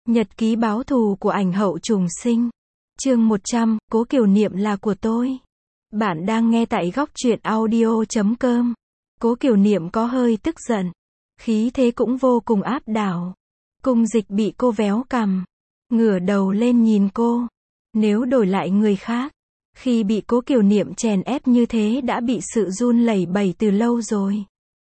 Nhật ký báo thù của ảnh hậu trùng sinh. Chương 100, Cố Kiều Niệm là của tôi. Bạn đang nghe tại góc truyện audio.com. Cố Kiều Niệm có hơi tức giận. Khí thế cũng vô cùng áp đảo. Cung Dịch bị cô véo cằm. Ngửa đầu lên nhìn cô. Nếu đổi lại người khác, khi bị Cố Kiều Niệm chèn ép như thế đã bị sự run lẩy bẩy từ lâu rồi.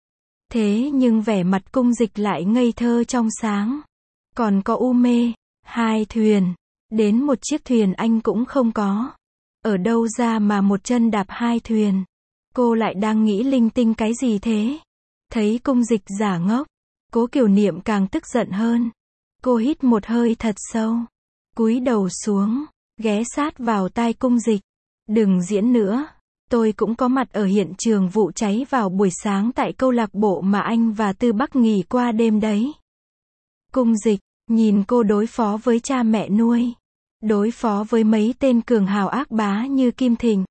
Thế nhưng vẻ mặt Cung Dịch lại ngây thơ trong sáng. Còn có u mê, 2 thuyền, đến một chiếc thuyền anh cũng không có. Ở đâu ra mà một chân đạp 2 thuyền? Cô lại đang nghĩ linh tinh cái gì thế? Thấy Cung Dịch giả ngốc, Cố Kiều Niệm càng tức giận hơn. Cô hít một hơi thật sâu, cúi đầu xuống, ghé sát vào tai Cung Dịch. Đừng diễn nữa, tôi cũng có mặt ở hiện trường vụ cháy vào buổi sáng tại câu lạc bộ mà anh và Tư Bắc nghỉ qua đêm đấy. Cung Dịch nhìn cô đối phó với cha mẹ nuôi, đối phó với mấy tên cường hào ác bá như Kim Thịnh,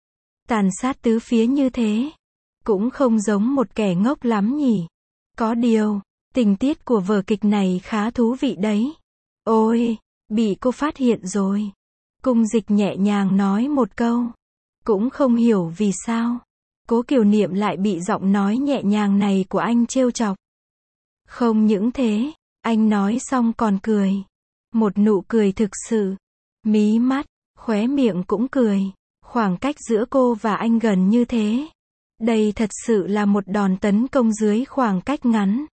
tàn sát tứ phía như thế, cũng không giống một kẻ ngốc lắm nhỉ. Có điều, tình tiết của vở kịch này khá thú vị đấy. Ôi, bị cô phát hiện rồi. Cung Dịch nhẹ nhàng nói một câu. Cũng không hiểu vì sao Cố Kiều Niệm lại bị giọng nói nhẹ nhàng này của anh trêu chọc. Không những thế, anh nói xong còn cười. Một nụ cười thực sự. Mí mắt, khóe miệng cũng cười. Khoảng cách giữa cô và anh gần như thế. Đây thật sự là một đòn tấn công dưới khoảng cách ngắn.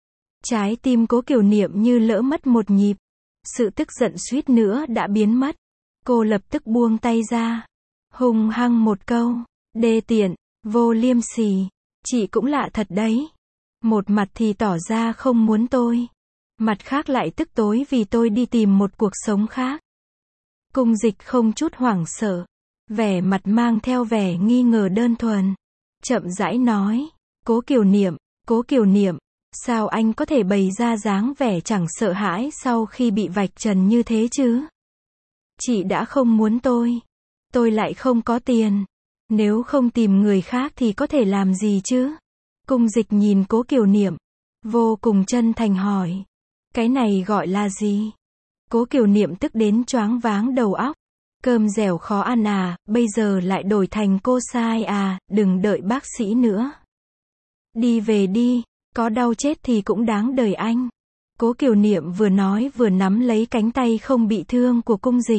Trái tim Cố Kiều Niệm như lỡ mất một nhịp. Sự tức giận suýt nữa đã biến mất. Cô lập tức buông tay ra. Hung hăng một câu. Đê tiện, vô liêm sỉ. Chị cũng lạ thật đấy. Một mặt thì tỏ ra không muốn tôi. Mặt khác lại tức tối vì tôi đi tìm một cuộc sống khác. Cung Dịch không chút hoảng sợ. Vẻ mặt mang theo vẻ nghi ngờ đơn thuần. Chậm rãi nói. Cố Kiều Niệm, sao anh có thể bày ra dáng vẻ chẳng sợ hãi sau khi bị vạch trần như thế chứ? Chị đã không muốn tôi lại không có tiền. Nếu không tìm người khác thì có thể làm gì chứ? Cung Dịch nhìn Cố Kiều Niệm, vô cùng chân thành hỏi. Cái này gọi là gì? Cố Kiều Niệm tức đến choáng váng đầu óc. Cơm dẻo khó ăn à, bây giờ lại đổi thành cô sai à, đừng đợi bác sĩ nữa. Đi về đi, có đau chết thì cũng đáng đời anh. Cố Kiều Niệm vừa nói vừa nắm lấy cánh tay không bị thương của Cung Dịch.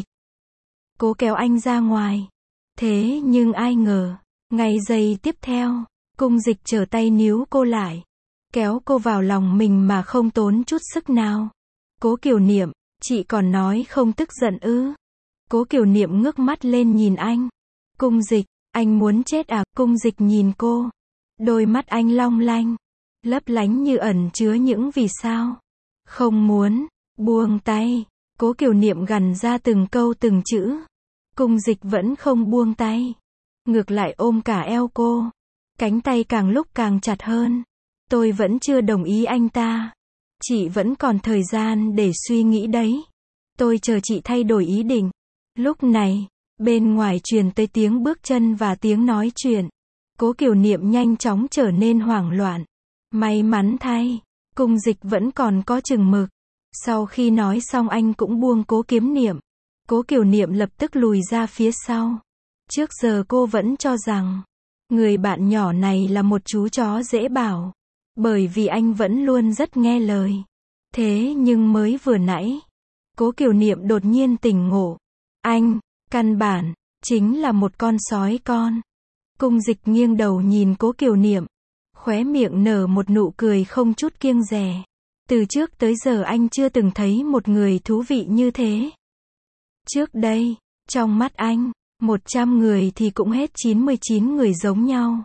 Cố kéo anh ra ngoài. Thế nhưng ai ngờ, ngay giây tiếp theo, Cung Dịch trở tay níu cô lại. Kéo cô vào lòng mình mà không tốn chút sức nào. Cố Kiều Niệm, chị còn nói không tức giận ư? Cố Kiều Niệm ngước mắt lên nhìn anh. Cung Dịch, anh muốn chết à? Cung Dịch nhìn cô. Đôi mắt anh long lanh, lấp lánh như ẩn chứa những vì sao. Không muốn, buông tay. Cố Kiều Niệm gằn ra từng câu từng chữ. Cung Dịch vẫn không buông tay. Ngược lại ôm cả eo cô. Cánh tay càng lúc càng chặt hơn. Tôi vẫn chưa đồng ý anh ta. Chị vẫn còn thời gian để suy nghĩ đấy. Tôi chờ chị thay đổi ý định. Lúc này, bên ngoài truyền tới tiếng bước chân và tiếng nói chuyện. Cố Kiều Niệm nhanh chóng trở nên hoảng loạn. May mắn thay, Cung Dịch vẫn còn có chừng mực. Sau khi nói xong anh cũng buông Cố Kiếm Niệm. Cố Kiều Niệm lập tức lùi ra phía sau. Trước giờ cô vẫn cho rằng, người bạn nhỏ này là một chú chó dễ bảo. Bởi vì anh vẫn luôn rất nghe lời. Thế nhưng mới vừa nãy, Cố Kiều Niệm đột nhiên tỉnh ngộ. Anh, căn bản, chính là một con sói con. Cung Dịch nghiêng đầu nhìn Cố Kiều Niệm. Khóe miệng nở một nụ cười không chút kiêng dè. Từ trước tới giờ anh chưa từng thấy một người thú vị như thế. Trước đây, trong mắt anh, 100 người thì cũng hết 99 người giống nhau.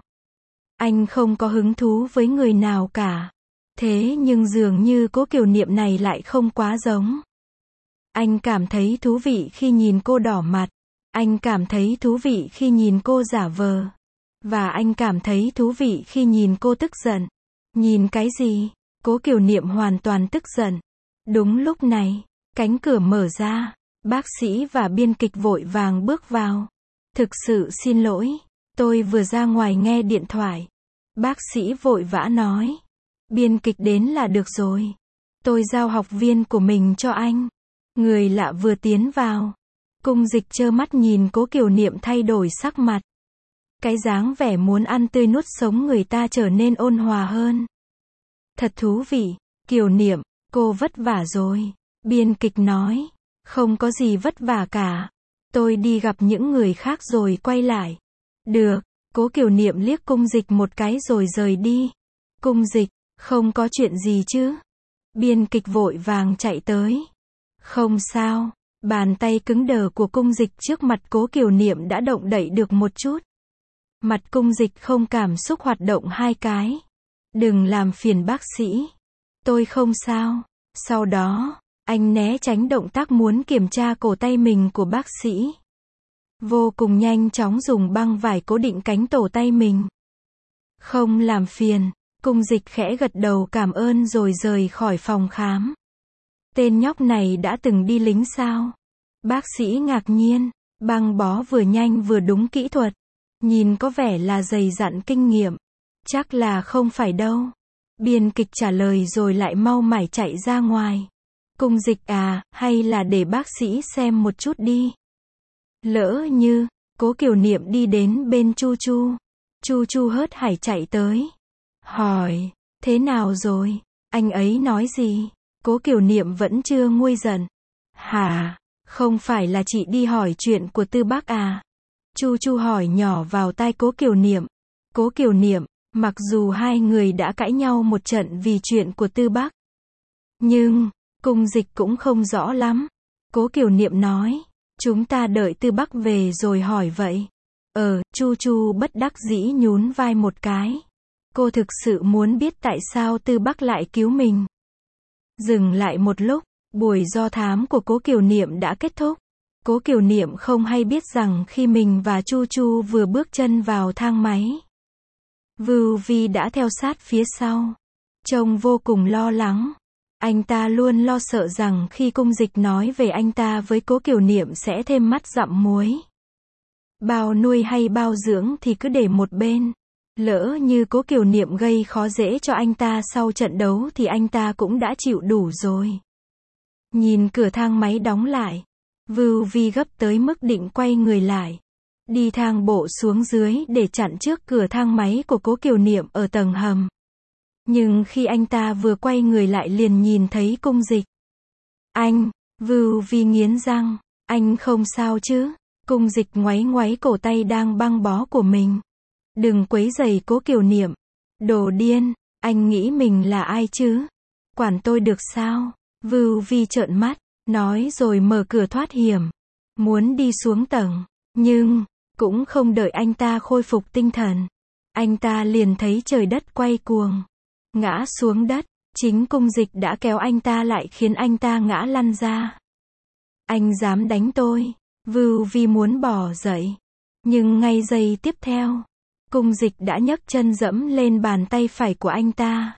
Anh không có hứng thú với người nào cả. Thế nhưng dường như Cố Kiều Niệm này lại không quá giống. Anh cảm thấy thú vị khi nhìn cô đỏ mặt. Anh cảm thấy thú vị khi nhìn cô giả vờ. Và anh cảm thấy thú vị khi nhìn cô tức giận. Nhìn cái gì? Cố Kiều Niệm hoàn toàn tức giận. Đúng lúc này, cánh cửa mở ra. Bác sĩ và biên kịch vội vàng bước vào. Thực sự xin lỗi, tôi vừa ra ngoài nghe điện thoại. Bác sĩ vội vã nói. Biên kịch đến là được rồi. Tôi giao học viên của mình cho anh. Người lạ vừa tiến vào. Cung Dịch trơ mắt nhìn Cố Kiều Niệm thay đổi sắc mặt. Cái dáng vẻ muốn ăn tươi nuốt sống người ta trở nên ôn hòa hơn. Thật thú vị, Kiều Niệm, cô vất vả rồi. Biên kịch nói. Không có gì vất vả cả. Tôi đi gặp những người khác rồi quay lại. Được, Cố Kiều Niệm liếc Cung Dịch một cái rồi rời đi. Cung Dịch, không có chuyện gì chứ? Biên kịch vội vàng chạy tới. Không sao, bàn tay cứng đờ của Cung Dịch trước mặt Cố Kiều Niệm đã động đậy được một chút. Mặt Cung Dịch không cảm xúc hoạt động hai cái. Đừng làm phiền bác sĩ. Tôi không sao. Sau đó, anh né tránh động tác muốn kiểm tra cổ tay mình của bác sĩ. Vô cùng nhanh chóng dùng băng vải cố định cánh cổ tay mình. Không làm phiền. Cung Dịch khẽ gật đầu cảm ơn rồi rời khỏi phòng khám. Tên nhóc này đã từng đi lính sao? Bác sĩ ngạc nhiên. Băng bó vừa nhanh vừa đúng kỹ thuật. Nhìn có vẻ là dày dặn kinh nghiệm. Chắc là không phải đâu. Biên kịch trả lời rồi lại mau mải chạy ra ngoài. Cung Dịch à, hay là để bác sĩ xem một chút đi. Lỡ như, Cố Kiều Niệm đi đến bên Chu Chu. Chu Chu hớt hải chạy tới. Hỏi, thế nào rồi? Anh ấy nói gì? Cố Kiều Niệm vẫn chưa nguôi giận. Hả? Không phải là chị đi hỏi chuyện của Tư Bác à? Chu Chu hỏi nhỏ vào tai Cố Kiều Niệm. Cố Kiều Niệm, mặc dù hai người đã cãi nhau một trận vì chuyện của Tư Bác. Nhưng, Cung Dịch cũng không rõ lắm. Cố Kiều Niệm nói, chúng ta đợi Tư Bác về rồi hỏi vậy. Chu Chu bất đắc dĩ nhún vai một cái. Cô thực sự muốn biết tại sao Tư Bác lại cứu mình. Dừng lại một lúc, buổi do thám của Cố Kiều Niệm đã kết thúc. Cố Kiều Niệm không hay biết rằng khi mình và Chu Chu vừa bước chân vào thang máy, Vưu Vi đã theo sát phía sau. Trông vô cùng lo lắng. Anh ta luôn lo sợ rằng khi Cung Dịch nói về anh ta với Cố Kiều Niệm sẽ thêm mắt dặm muối. Bao nuôi hay bao dưỡng thì cứ để một bên. Lỡ như Cố Kiều Niệm gây khó dễ cho anh ta sau trận đấu thì anh ta cũng đã chịu đủ rồi. Nhìn cửa thang máy đóng lại, Vưu Vi gấp tới mức định quay người lại. Đi thang bộ xuống dưới để chặn trước cửa thang máy của Cố Kiều Niệm ở tầng hầm. Nhưng khi anh ta vừa quay người lại liền nhìn thấy Cung Dịch. Anh, Vưu Vi nghiến răng, anh không sao chứ? Cung Dịch ngoáy ngoáy cổ tay đang băng bó của mình. Đừng quấy rầy Cố Kiều Niệm. Đồ điên, anh nghĩ mình là ai chứ? Quản tôi được sao? Vưu Vi trợn mắt, nói rồi mở cửa thoát hiểm. Muốn đi xuống tầng, nhưng, cũng không đợi anh ta khôi phục tinh thần. Anh ta liền thấy trời đất quay cuồng. Ngã xuống đất, chính Cung Dịch đã kéo anh ta lại khiến anh ta ngã lăn ra. Anh dám đánh tôi. Vưu Vi muốn bỏ dậy. Nhưng ngay giây tiếp theo, Cung Dịch đã nhấc chân dẫm lên bàn tay phải của anh ta.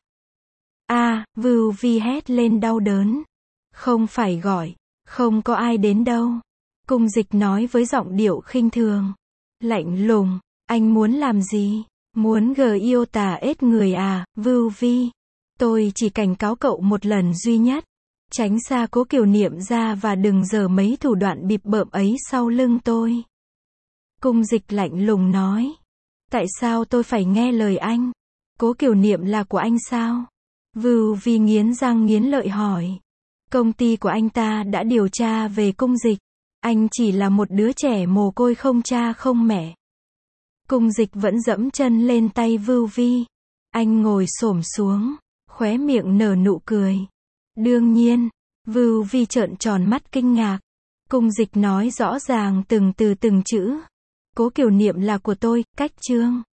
Vưu Vi hét lên đau đớn. Không phải gọi, không có ai đến đâu. Cung Dịch nói với giọng điệu khinh thường. Lạnh lùng, anh muốn làm gì? Muốn yêu tà ết người à, Vưu Vi? Tôi chỉ cảnh cáo cậu một lần duy nhất. Tránh xa Cố Kiều Niệm ra và đừng giở mấy thủ đoạn bịp bợm ấy sau lưng tôi. Cung Dịch lạnh lùng nói. Tại sao tôi phải nghe lời anh? Cố Kiều Niệm là của anh sao? Vưu Vi nghiến răng nghiến lợi hỏi. Công ty của anh ta đã điều tra về Cung Dịch. Anh chỉ là một đứa trẻ mồ côi không cha không mẹ. Cung Dịch vẫn dẫm chân lên tay Vưu Vi. Anh ngồi xổm xuống, khóe miệng nở nụ cười. Đương nhiên, Vưu Vi trợn tròn mắt kinh ngạc. Cung Dịch nói rõ ràng từng từ từng chữ. Cố Kiều Niệm là của tôi, cách chương.